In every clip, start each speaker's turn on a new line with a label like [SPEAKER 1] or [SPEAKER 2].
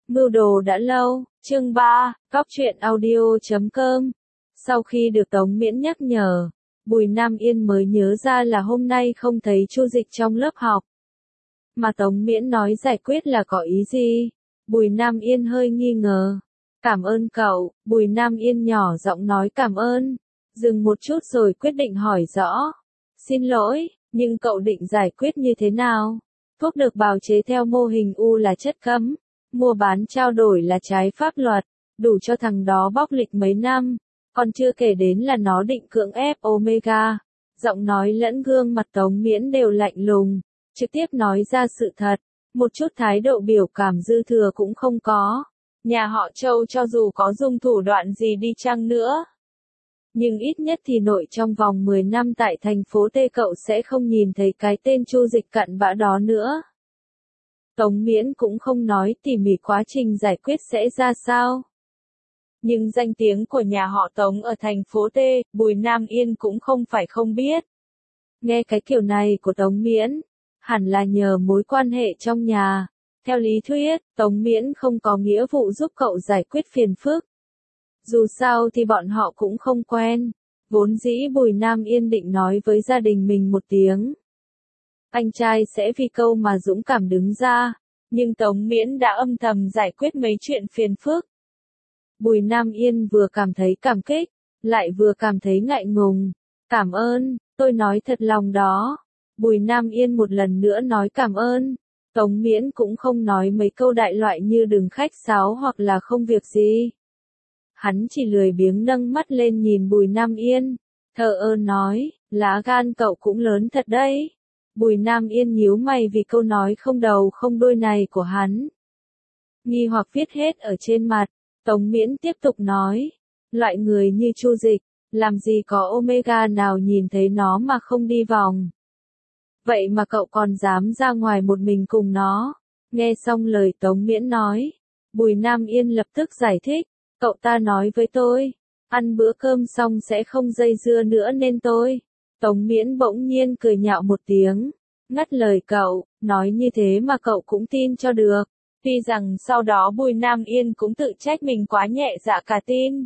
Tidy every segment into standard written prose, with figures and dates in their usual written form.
[SPEAKER 1] Mưu đồ đã lâu, chương 3, Cóc truyện audio.com. Sau khi được Tống Miễn nhắc nhở, Bùi Nam Yên mới nhớ ra là hôm nay không thấy Chu Dịch trong lớp học. Mà Tống Miễn nói giải quyết là có ý gì? Bùi Nam Yên hơi nghi ngờ. Cảm ơn cậu, Bùi Nam Yên nhỏ giọng nói cảm ơn. Dừng một chút rồi quyết định hỏi rõ. Xin lỗi, nhưng cậu định giải quyết như thế nào? Thuốc được bào chế theo mô hình U là chất cấm. Mua bán trao đổi là trái pháp luật, đủ cho thằng đó bóc lịch mấy năm, còn chưa kể đến là nó định cưỡng ép Omega. Giọng nói lẫn gương mặt Tống Miễn đều lạnh lùng, trực tiếp nói ra sự thật, một chút thái độ biểu cảm dư thừa cũng không có. Nhà họ Châu cho dù có dùng thủ đoạn gì đi chăng nữa, nhưng ít nhất thì nội trong vòng 10 năm tại thành phố T cậu sẽ không nhìn thấy cái tên Chu Dịch cặn bã đó nữa. Tống Miễn cũng không nói tỉ mỉ quá trình giải quyết sẽ ra sao. Nhưng danh tiếng của nhà họ Tống ở thành phố T, Bùi Nam Yên cũng không phải không biết. Nghe cái kiểu này của Tống Miễn, hẳn là nhờ mối quan hệ trong nhà. Theo lý thuyết, Tống Miễn không có nghĩa vụ giúp cậu giải quyết phiền phức. Dù sao thì bọn họ cũng không quen. Vốn dĩ Bùi Nam Yên định nói với gia đình mình một tiếng. Anh trai sẽ vì câu mà dũng cảm đứng ra, nhưng Tống Miễn đã âm thầm giải quyết mấy chuyện phiền phức. Bùi Nam Yên vừa cảm thấy cảm kích, lại vừa cảm thấy ngại ngùng. Cảm ơn, tôi nói thật lòng đó. Bùi Nam Yên một lần nữa nói cảm ơn. Tống Miễn cũng không nói mấy câu đại loại như đừng khách sáo hoặc là không việc gì. Hắn chỉ lười biếng nâng mắt lên nhìn Bùi Nam Yên, thờ ơ nói, lá gan cậu cũng lớn thật đấy. Bùi Nam Yên nhíu mày vì câu nói không đầu không đuôi này của hắn. Nghi hoặc viết hết ở trên mặt, Tống Miễn tiếp tục nói, loại người như Chu Dịch, làm gì có Omega nào nhìn thấy nó mà không đi vòng. Vậy mà cậu còn dám ra ngoài một mình cùng nó. Nghe xong lời Tống Miễn nói, Bùi Nam Yên lập tức giải thích, cậu ta nói với tôi, ăn bữa cơm xong sẽ không dây dưa nữa nên tôi. Tống Miễn bỗng nhiên cười nhạo một tiếng, ngắt lời cậu, nói như thế mà cậu cũng tin cho được. Tuy rằng sau đó Bùi Nam Yên cũng tự trách mình quá nhẹ dạ cả tin.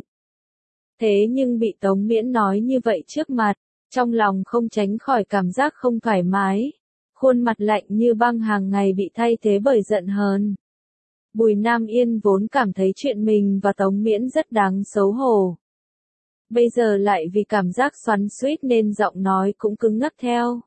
[SPEAKER 1] Thế nhưng bị Tống Miễn nói như vậy trước mặt, trong lòng không tránh khỏi cảm giác không thoải mái. Khuôn mặt lạnh như băng hàng ngày bị thay thế bởi giận hờn. Bùi Nam Yên vốn cảm thấy chuyện mình và Tống Miễn rất đáng xấu hổ. Bây giờ lại vì cảm giác xoắn xuýt nên giọng nói cũng cứng ngắc theo.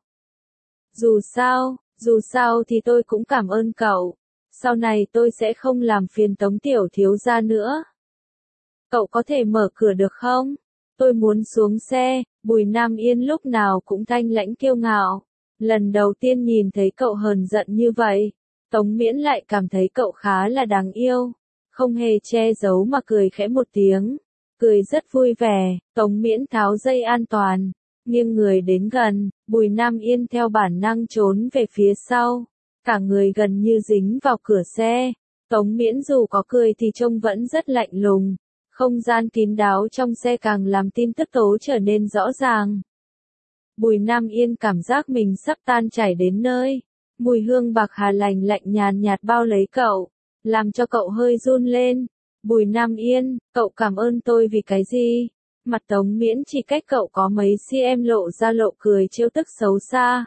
[SPEAKER 1] Dù sao thì tôi cũng cảm ơn cậu. Sau này tôi sẽ không làm phiền Tống tiểu thiếu gia nữa. Cậu có thể mở cửa được không? Tôi muốn xuống xe. Bùi Nam Yên lúc nào cũng thanh lãnh kiêu ngạo. Lần đầu tiên nhìn thấy cậu hờn giận như vậy, Tống Miễn lại cảm thấy cậu khá là đáng yêu. Không hề che giấu mà cười khẽ một tiếng. Cười rất vui vẻ, Tống Miễn tháo dây an toàn, nghiêng người đến gần, Bùi Nam Yên theo bản năng trốn về phía sau, cả người gần như dính vào cửa xe. Tống Miễn dù có cười thì trông vẫn rất lạnh lùng, không gian kín đáo trong xe càng làm tin tức tố trở nên rõ ràng. Bùi Nam Yên cảm giác mình sắp tan chảy đến nơi, mùi hương bạc hà lành lạnh nhàn nhạt bao lấy cậu, làm cho cậu hơi run lên. Bùi Nam Yên, cậu cảm ơn tôi vì cái gì? Mặt Tống Miễn chỉ cách cậu có mấy cm lộ ra lộ cười trêu tức xấu xa.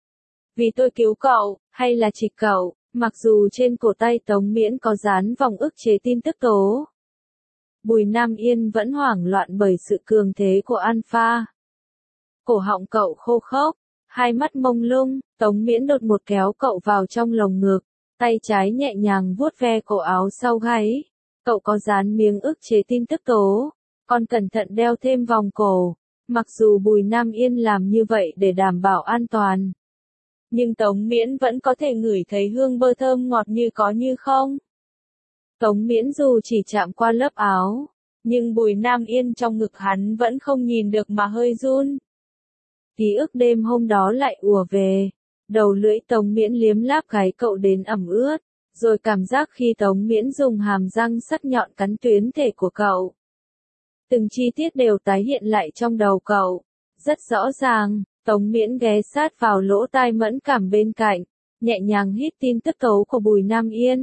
[SPEAKER 1] Vì tôi cứu cậu, hay là chỉ cậu? Mặc dù trên cổ tay Tống Miễn có dán vòng ức chế tin tức tố. Bùi Nam Yên vẫn hoảng loạn bởi sự cường thế của Alpha. Cổ họng cậu khô khốc, hai mắt mông lung, Tống Miễn đột một kéo cậu vào trong lồng ngực, tay trái nhẹ nhàng vuốt ve cổ áo sau gáy. Cậu có dán miếng ức chế tin tức tố, còn cẩn thận đeo thêm vòng cổ. Mặc dù Bùi Nam Yên làm như vậy để đảm bảo an toàn, nhưng Tống Miễn vẫn có thể ngửi thấy hương bơ thơm ngọt như có như không. Tống Miễn dù chỉ chạm qua lớp áo, nhưng Bùi Nam Yên trong ngực hắn vẫn không nhìn được mà hơi run. Ký ức đêm hôm đó lại ùa về, đầu lưỡi Tống Miễn liếm láp gáy cậu đến ẩm ướt. Rồi cảm giác khi Tống Miễn dùng hàm răng sắc nhọn cắn tuyến thể của cậu. Từng chi tiết đều tái hiện lại trong đầu cậu. Rất rõ ràng, Tống Miễn ghé sát vào lỗ tai mẫn cảm bên cạnh, nhẹ nhàng hít tin tức tố của Bùi Nam Yên.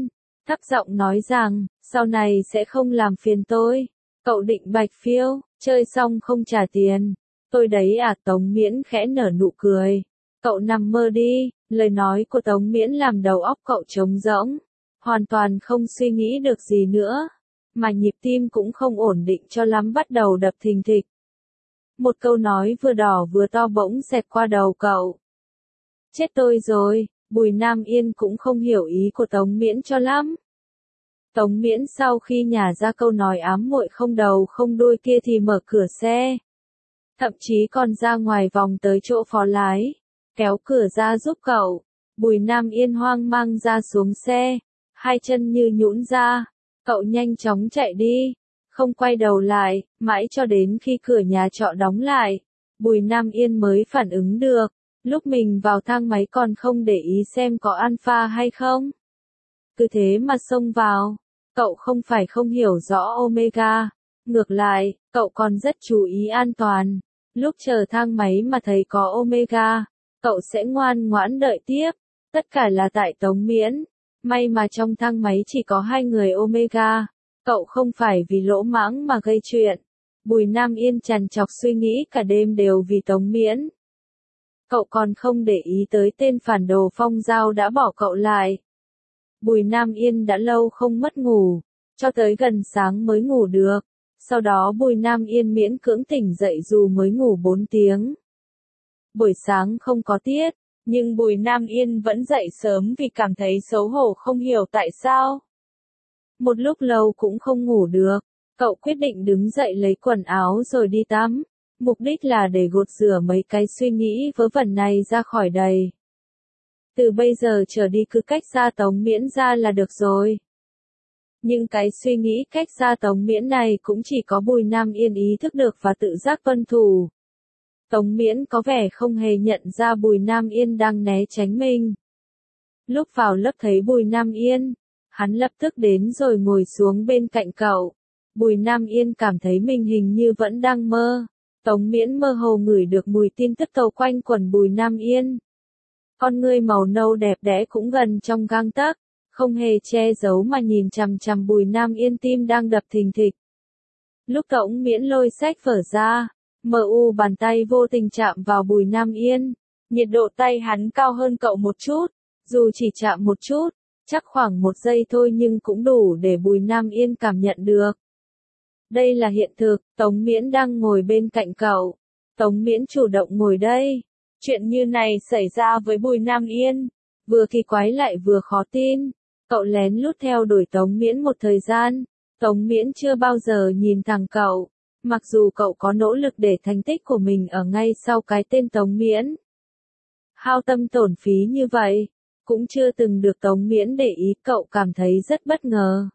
[SPEAKER 1] thấp giọng nói rằng, sau này sẽ không làm phiền tôi. Cậu định bạch phiêu, chơi xong không trả tiền. Tôi đấy à, Tống Miễn khẽ nở nụ cười. Cậu nằm mơ đi, lời nói của Tống Miễn làm đầu óc cậu trống rỗng. Hoàn toàn không suy nghĩ được gì nữa. Mà nhịp tim cũng không ổn định cho lắm, bắt đầu đập thình thịch. Một câu nói vừa đỏ vừa to bỗng xẹt qua đầu cậu. Chết tôi rồi, Bùi Nam Yên cũng không hiểu ý của Tống Miễn cho lắm. Tống Miễn sau khi nhả ra câu nói ám muội không đầu không đuôi kia thì mở cửa xe. Thậm chí còn ra ngoài vòng tới chỗ phó lái, kéo cửa ra giúp cậu. Bùi Nam Yên hoang mang ra xuống xe, hai chân như nhũn ra. Cậu nhanh chóng chạy đi, không quay đầu lại, mãi cho đến khi cửa nhà trọ đóng lại. Bùi Nam Yên mới phản ứng được, lúc mình vào thang máy còn không để ý xem có alpha hay không. Cứ thế mà xông vào, cậu không phải không hiểu rõ Omega. Ngược lại, cậu còn rất chú ý an toàn. Lúc chờ thang máy mà thấy có Omega, cậu sẽ ngoan ngoãn đợi tiếp. Tất cả là tại Tống Miễn. May mà trong thang máy chỉ có 2 người Omega. Cậu không phải vì lỗ mãng mà gây chuyện. Bùi Nam Yên trằn trọc suy nghĩ cả đêm đều vì Tống Miễn. Cậu còn không để ý tới tên phản đồ Phong Giao đã bỏ cậu lại. Bùi Nam Yên đã lâu không mất ngủ, cho tới gần sáng mới ngủ được. Sau đó Bùi Nam Yên miễn cưỡng tỉnh dậy dù mới ngủ 4 tiếng. Buổi sáng không có tiết, nhưng Bùi Nam Yên vẫn dậy sớm vì cảm thấy xấu hổ không hiểu tại sao. Một lúc lâu cũng không ngủ được, cậu quyết định đứng dậy lấy quần áo rồi đi tắm. Mục đích là để gột rửa mấy cái suy nghĩ vớ vẩn này ra khỏi đầy. Từ bây giờ trở đi cứ cách xa Tống Miễn ra là được rồi. Nhưng cái suy nghĩ cách xa Tống Miễn này cũng chỉ có Bùi Nam Yên ý thức được và tự giác tuân thủ. Tống Miễn có vẻ không hề nhận ra Bùi Nam Yên đang né tránh mình. Lúc vào lớp thấy Bùi Nam Yên, hắn lập tức đến rồi ngồi xuống bên cạnh cậu. Bùi Nam Yên cảm thấy mình hình như vẫn đang mơ. Tống Miễn mơ hồ ngửi được mùi tin tức tàu quanh quẩn Bùi Nam Yên. Con ngươi màu nâu đẹp đẽ cũng gần trong gang tấc, không hề che giấu mà nhìn chằm chằm Bùi Nam Yên, tim đang đập thình thịch. Lúc Tống Miễn lôi sách vở ra, bàn tay vô tình chạm vào Bùi Nam Yên. Nhiệt độ tay hắn cao hơn cậu một chút, dù chỉ chạm một chút, chắc khoảng 1 giây thôi nhưng cũng đủ để Bùi Nam Yên cảm nhận được. Đây là hiện thực, Tống Miễn đang ngồi bên cạnh cậu. Tống Miễn chủ động ngồi đây. Chuyện như này xảy ra với Bùi Nam Yên, vừa kỳ quái lại vừa khó tin. Cậu lén lút theo đuổi Tống Miễn một thời gian. Tống Miễn chưa bao giờ nhìn thẳng cậu, mặc dù cậu có nỗ lực để thành tích của mình ở ngay sau cái tên Tống Miễn. Hao tâm tổn phí như vậy, cũng chưa từng được Tống Miễn để ý, cậu cảm thấy rất bất ngờ.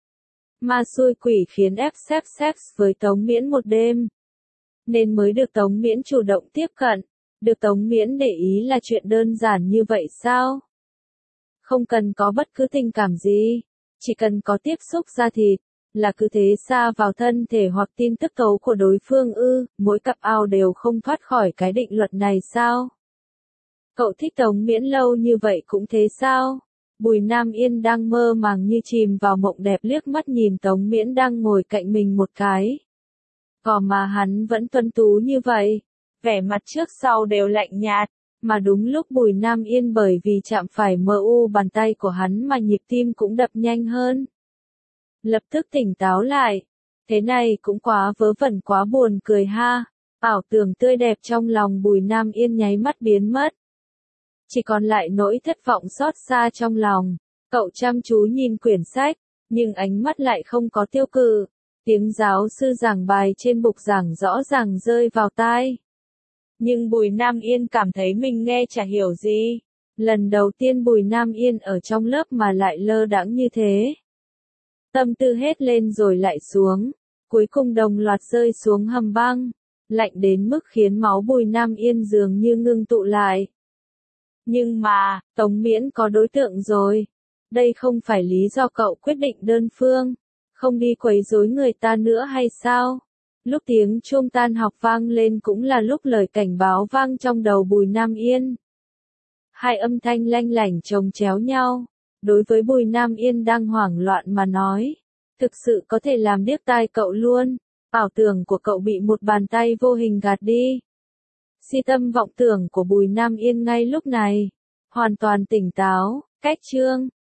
[SPEAKER 1] Ma xui quỷ khiến ép xếp sex với Tống Miễn một đêm, nên mới được Tống Miễn chủ động tiếp cận. Được Tống Miễn để ý là chuyện đơn giản như vậy sao? Không cần có bất cứ tình cảm gì, chỉ cần có tiếp xúc da thịt, là cứ thế sa vào thân thể hoặc tin tức tố của đối phương ư? Mỗi cặp ao đều không thoát khỏi cái định luật này sao? Cậu thích Tống Miễn lâu như vậy cũng thế sao? Bùi Nam Yên đang mơ màng như chìm vào mộng đẹp, liếc mắt nhìn Tống Miễn đang ngồi cạnh mình một cái. Còn mà hắn vẫn tuấn tú như vậy, vẻ mặt trước sau đều lạnh nhạt, mà đúng lúc Bùi Nam Yên bởi vì chạm phải bàn tay của hắn mà nhịp tim cũng đập nhanh hơn. Lập tức tỉnh táo lại, thế này cũng quá vớ vẩn, quá buồn cười ha. Ảo tưởng tươi đẹp trong lòng Bùi Nam Yên nháy mắt biến mất. Chỉ còn lại nỗi thất vọng xót xa trong lòng. Cậu chăm chú nhìn quyển sách, nhưng ánh mắt lại không có tiêu cự. Tiếng giáo sư giảng bài trên bục giảng rõ ràng rơi vào tai. Nhưng Bùi Nam Yên cảm thấy mình nghe chả hiểu gì. Lần đầu tiên Bùi Nam Yên ở trong lớp mà lại lơ đãng như thế. Tâm tư hết lên rồi lại xuống, cuối cùng đồng loạt rơi xuống hầm băng, lạnh đến mức khiến máu Bùi Nam Yên dường như ngưng tụ lại. Nhưng mà, Tống Miễn có đối tượng rồi. Đây không phải lý do cậu quyết định đơn phương, không đi quấy rối người ta nữa hay sao? Lúc tiếng chuông tan học vang lên cũng là lúc lời cảnh báo vang trong đầu Bùi Nam Yên. Hai âm thanh lanh lảnh chồng chéo nhau, Đối với Bùi Nam Yên đang hoảng loạn mà nói, thực sự có thể làm điếc tai cậu luôn. Ảo tưởng của cậu bị một bàn tay vô hình gạt đi. Si tâm vọng tưởng của Bùi Nam Yên ngay lúc này hoàn toàn tỉnh táo. Cách chương